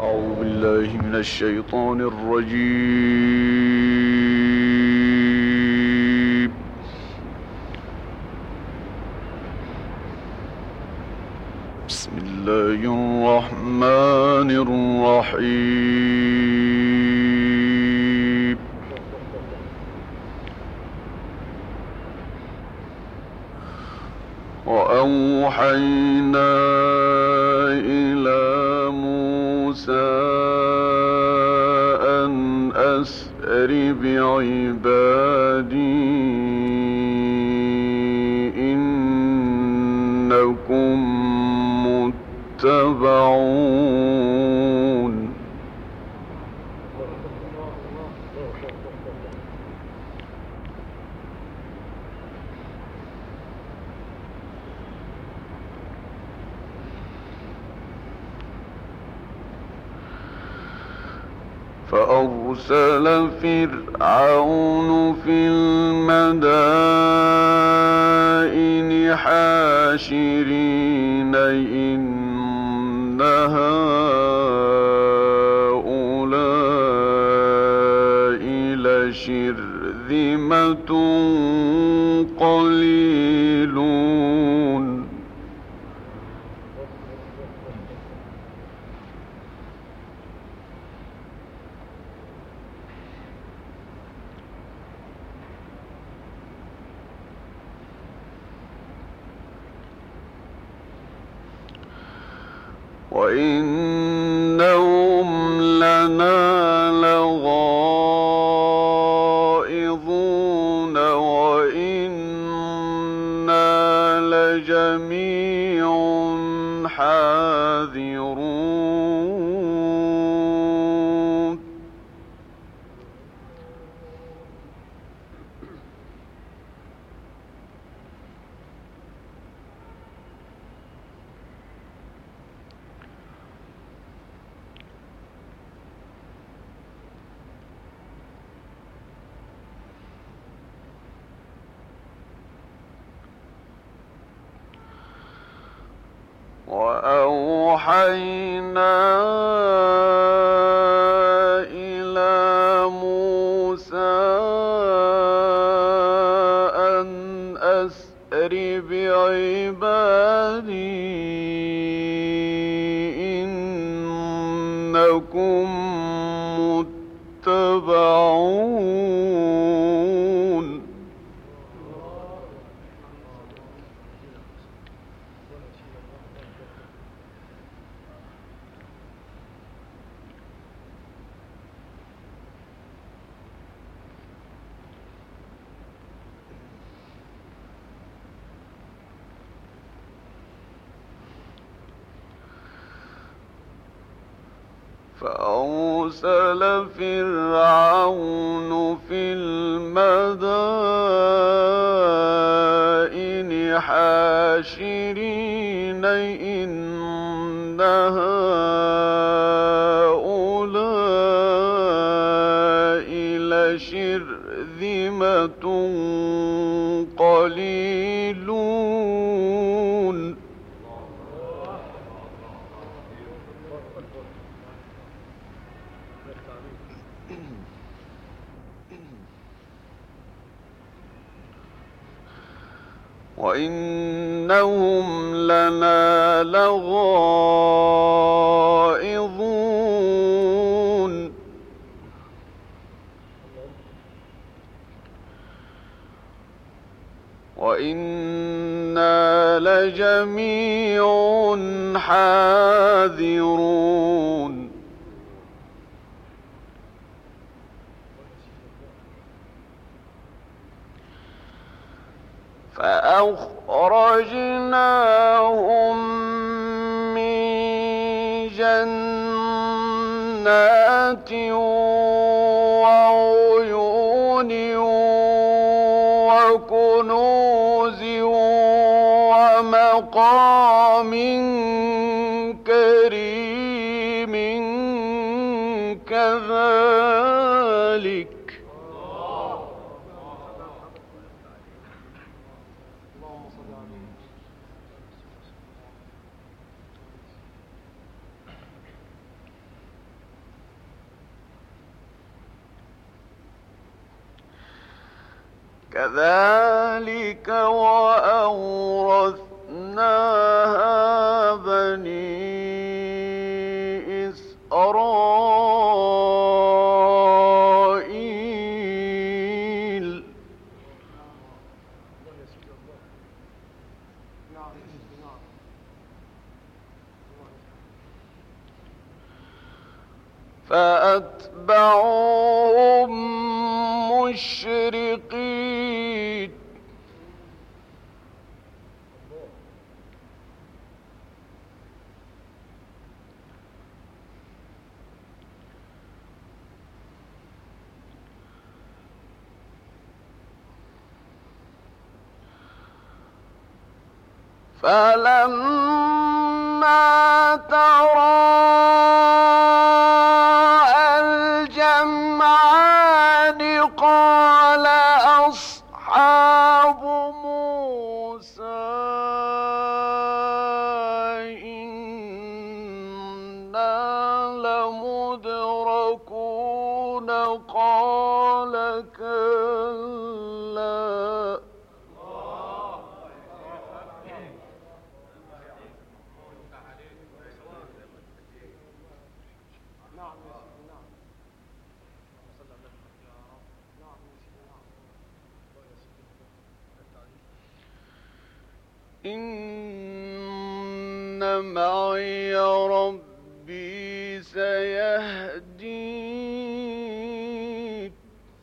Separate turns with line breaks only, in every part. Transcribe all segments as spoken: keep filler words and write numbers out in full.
أعوذ بالله من الشيطان الرجيم. بسم الله الرحمن الرحيم. وأوحينا إلى موسى أن أسر بعبادي إنكم متبعون. فأرسل فرعون في المدائن حاشرين إن هؤلاء لشرذمة قليلون. وإنهم لنا لغائظون وإنا لجميع حاذرون. وأوحينا إلى موسى أن أسر بعبادي إنكم متبعون. فأرسل فرعون في المدائن حاشرين إن هؤلاء لشرذمة قليلون. وإنهم لنا لغائظون وإنا لجميع حاذرون. فأخرجناهم من جنات وعيون وكنوز ومقام كريم كذلك كذلك وأورثناها بني إسرائيل. فأتبعوهم مشرقين فلما تراءى الجمعان قال أصحاب موسى إنا لمدركون قال كلا إن معي ربي سيهدين.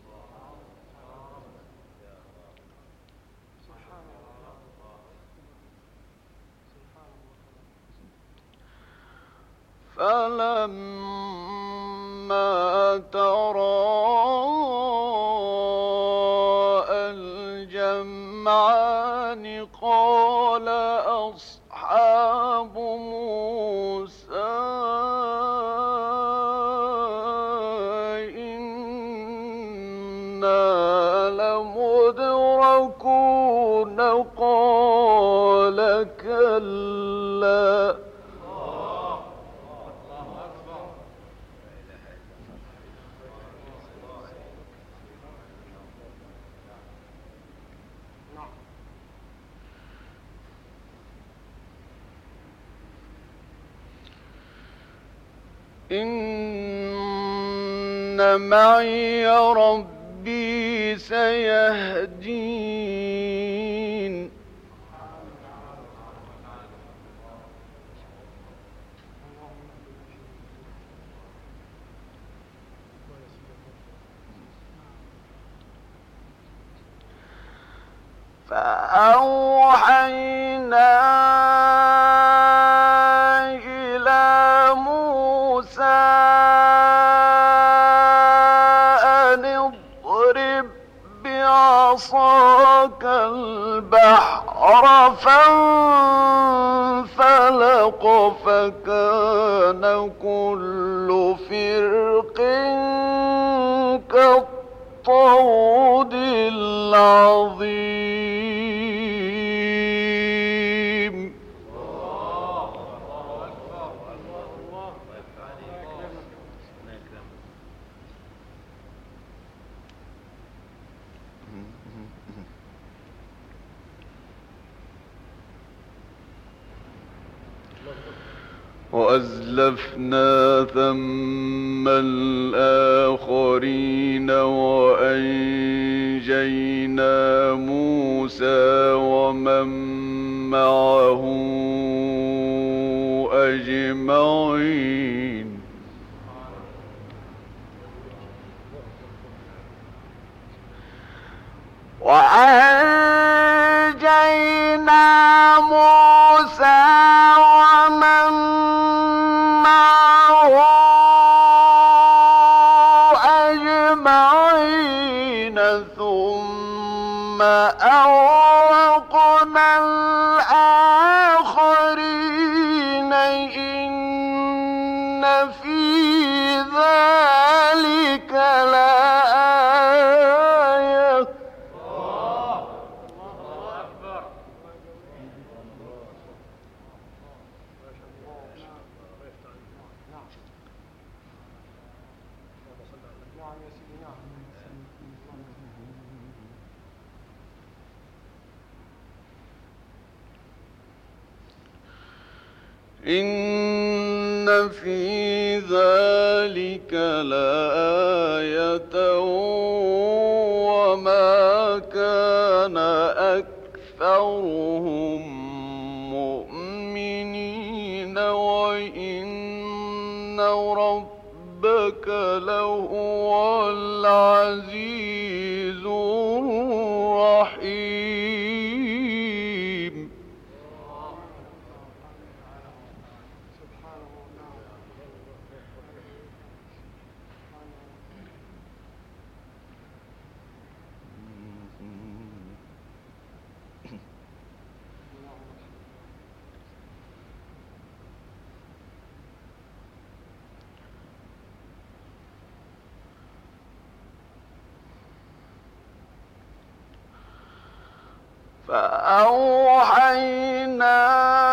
فلما تراءى الجمعان قال أصحاب موسى إنا لمدركون قال كلا إن معي ربي سيهدين. فأوحينا إلى موسى أن اضرب بعصاك البحر فانفلق فكان كل فرق كالطود العظيم. وأزلفنا ثم الآخرين وأنجينا موسى ومن معه أجمعين. وأنجينا موسى ومن معه أجمعين ثم أغرقنا الآخرين إن إن في ذلك لآية وما كان أكثرهم مؤمنين وإن ربك لهو العزيز الرحيم. فأوحينا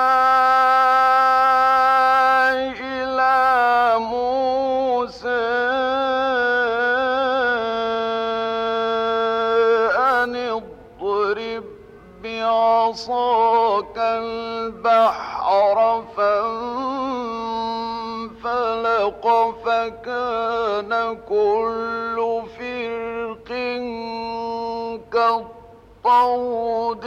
إلى موسى أن اضرب بعصاك البحر فانفلق فكان كل فرق كالطود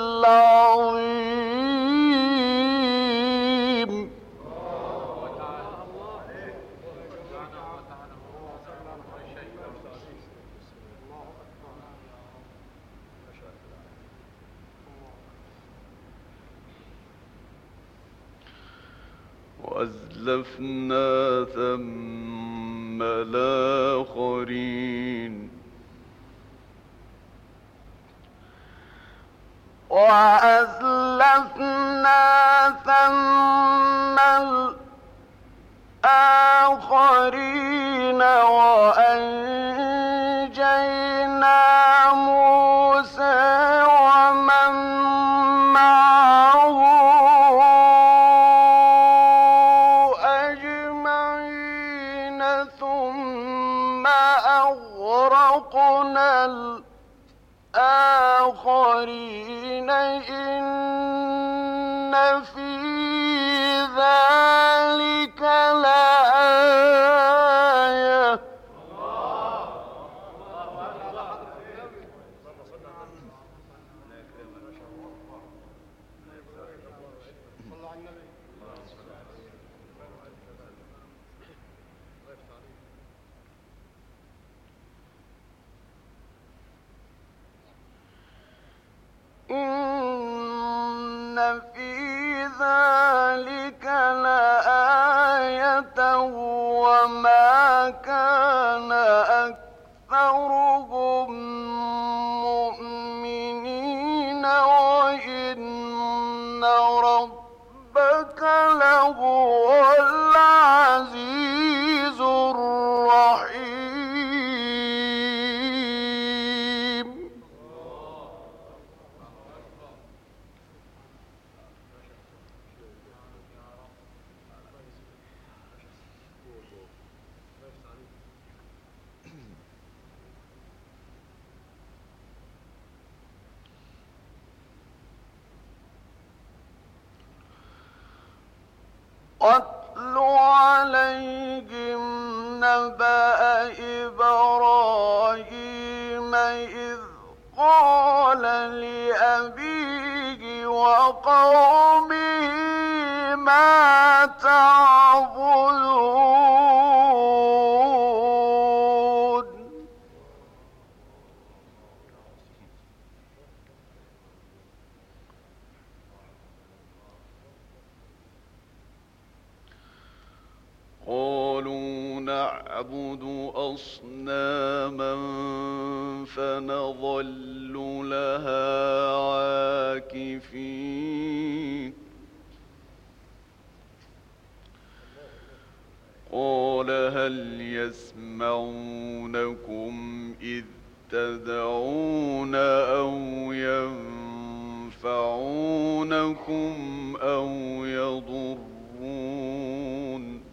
العظيم. وأزلفنا ثم الآخرين وأزلفنا ثم الآخرين وأنجينا موسى ومن معه أجمعين ثم أغرقنا الآخرين إن في ذلك لآية. إن في ذلك لآية وما كان أكثرهم مؤمنين وإن ربك لهو العزيز الرحيم. واتل عليهم نبأ إبراهيم إذ قال لأبيه وقومه ما تعبدون. قالوا نعبد أصناما فنظل لها عاكفين. قال هل يسمعونكم إذ تدعون أو ينفعونكم أو يضرون.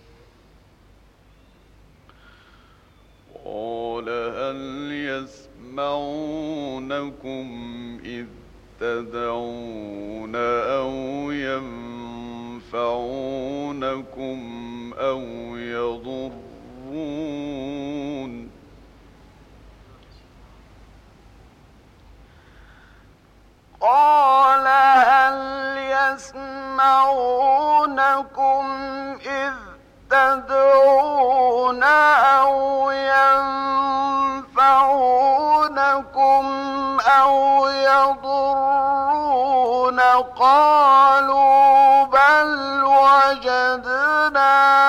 قال هل يسمعونكم يسمعونكم إذ تدعون أو ينفعونكم أو يضرون
قال هل يسمعونكم إذ تدعون أو ينفعونكم أو يضرون قالوا بل وجدنا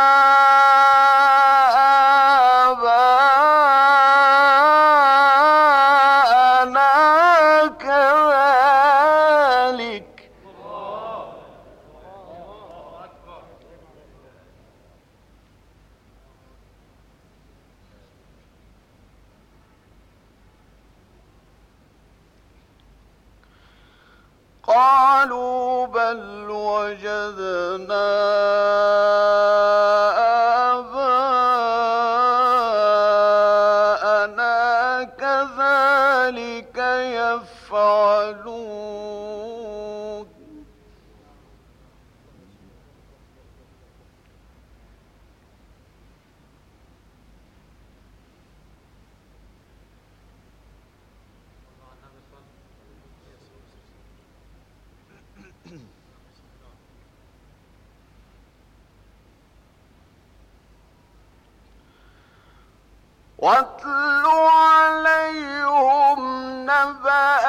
قالوا بل وجدنا آباءنا كذلك يفعلون واتل عليهم نبأ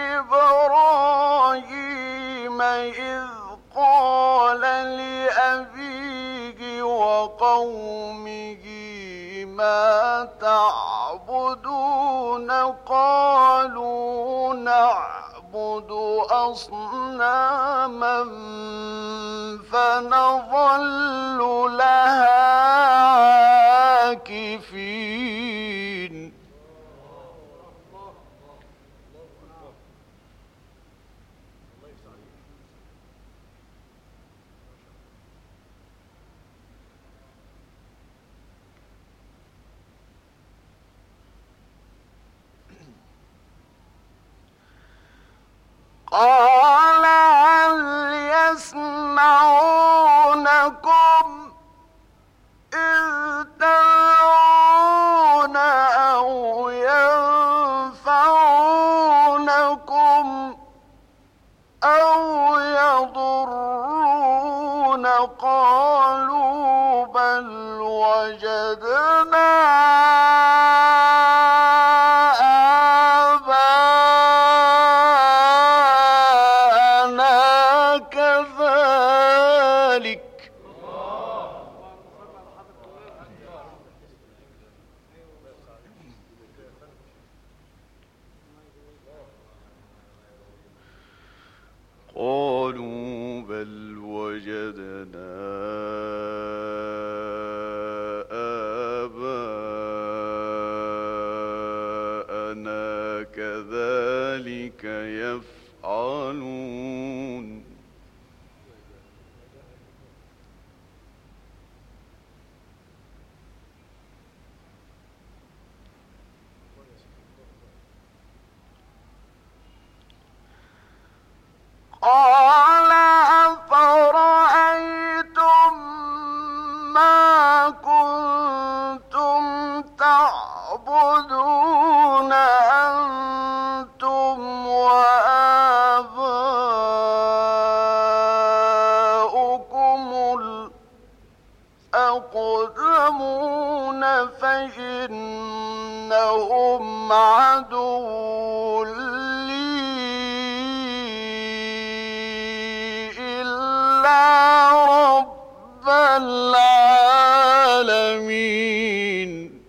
إبراهيم إذ قال لأبيه وقومه ما تعبدون قالوا نعبد أصناما فنظل لها عاكفين قال هل يسمعونكم إذ تدعون أو ينفعونكم أو يضرون قالوا بل وجدنا
قالوا بل وجدنا آباءنا كذلك يفعلون
قال أفرأيتم ما كنتم تعبدون أنتم وآباؤكم الأقدمون فإنهم عدو رب العالمين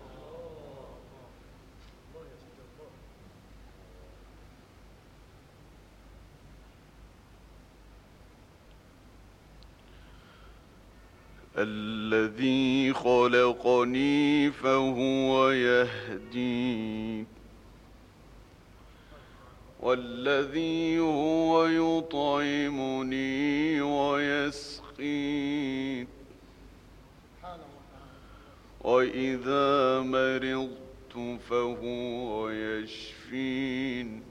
الذي خلقني فهو يهدين والذي هو يطعمني ويسقين وإذا مرضت فهو يشفين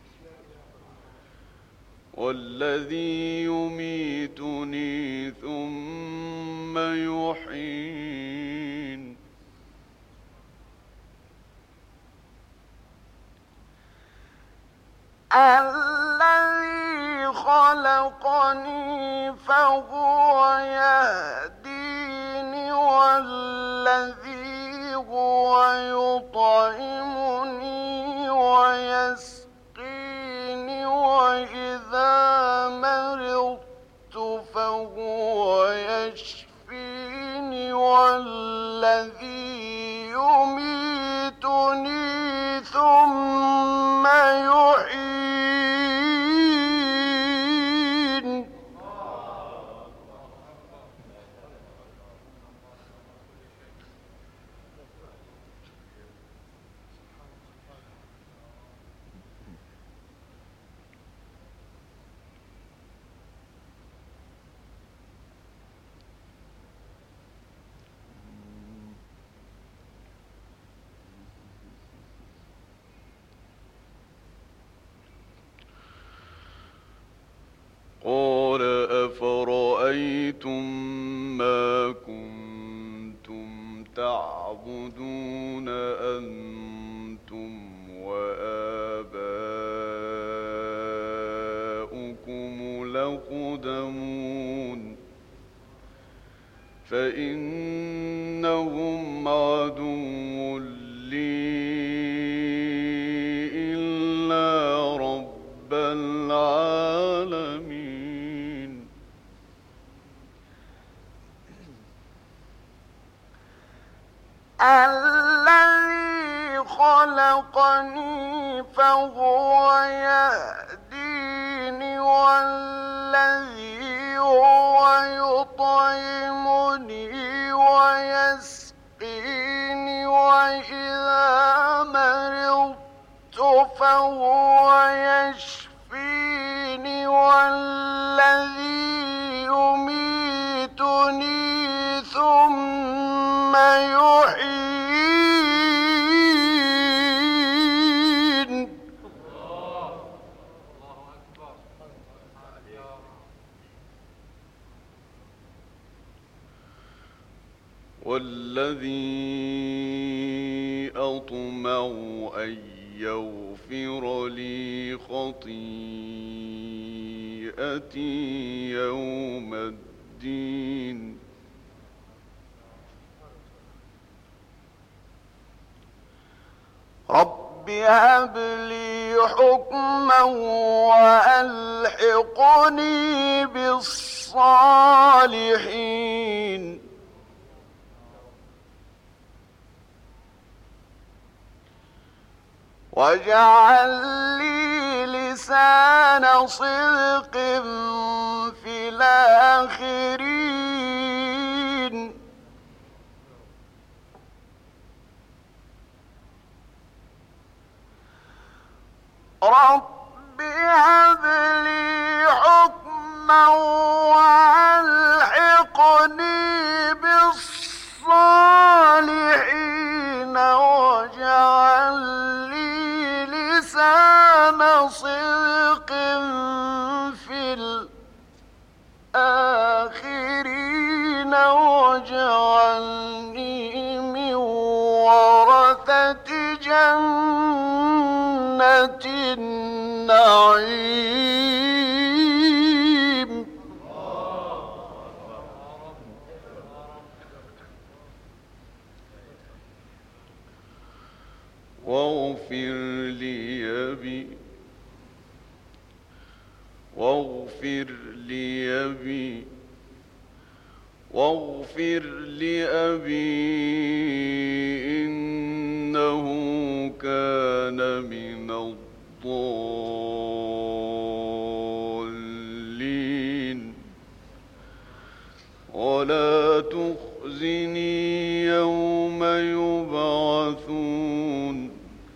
والذي يميتني ثم يحيين
الذي خلقني فهو يهديني والذي هو يطعمني ويسقيني وإذا مرضت فهو يشفيني والذي يميتني ثم يحيين
قال أفرأيتم ما كنتم تعبدون أنتم وآباؤكم الأقدمون فإنهم عدو لي إلا رب العالمين
الذي خلقني فهو يهديني والذي هو يطعمني ويسقيني وإذا مرضت فهو يشفيني والذي يميتني ثم يحيين
والذي أطمع أن يغفر لي خطيئتي يوم الدين
رب هب لي حكما وألحقني بالصالحين واجعل لي لسان صدق في الآخرين رب هب لي حكما وألحقني بالصالحين واجعل لي لسان صدق في الآخرين واجعلني من ورثة جنة النعيم
واغفر لي أبي واغفر لي أبي واغفر لأبي إنه كان من الضالين ولا تخزني يوم يبعثون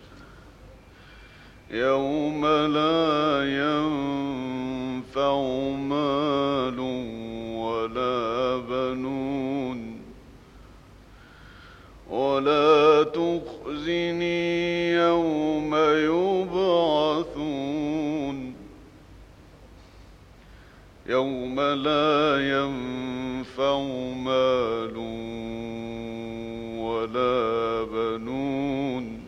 يوم لا ينفع مال ولا بنون ولا تخزني تخزني يوم يبعثون يوم لا ينفع مال ولا بنون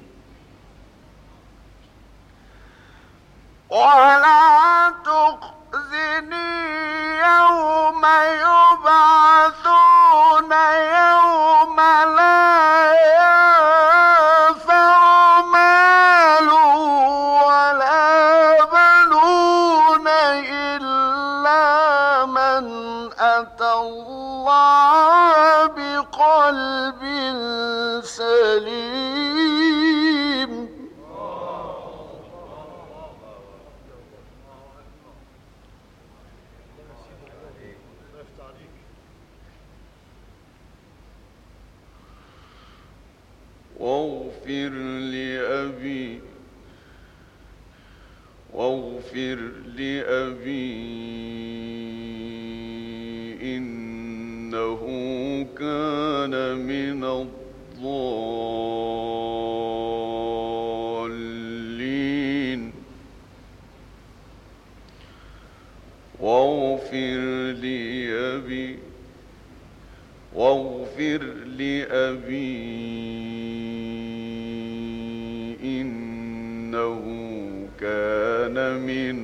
ولا تخزني يوم يبعثون يوم لا ينفع مال ولا بنون إلا من أتى الله بقلب سليم.
واغفر لأبي واغفر لأبي إنه كان من الضالين واغفر لأبي واغفر لأبي إنه كان من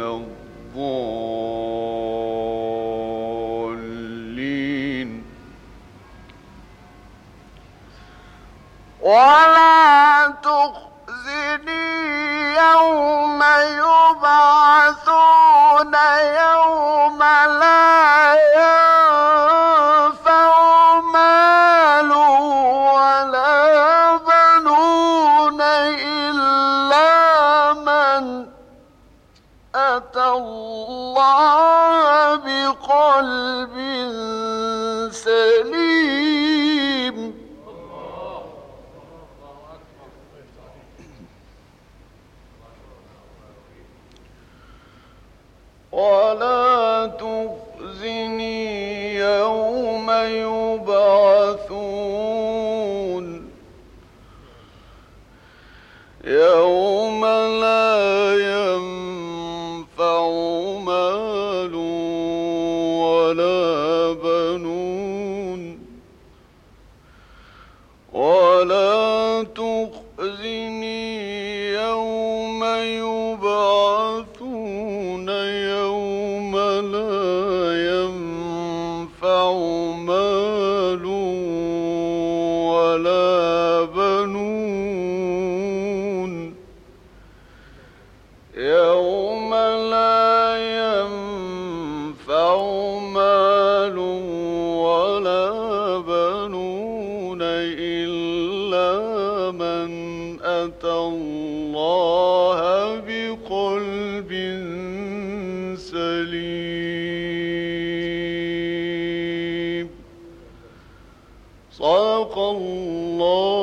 الضالين
ولا تخزني يوم يبعثون يوم لا ينفع مال ولا بنون إلا من أتى الله بقلب سليم.
ولا تخزني يوم يبعثون يوم لا ينفع مال ولا بنون ولا تخزني يوم يبعثون يوم لا ينفع مال ولا بنون يوم لا ينفع مال ولا بنون إلا من أتى الله بقلب سليم. صدق الله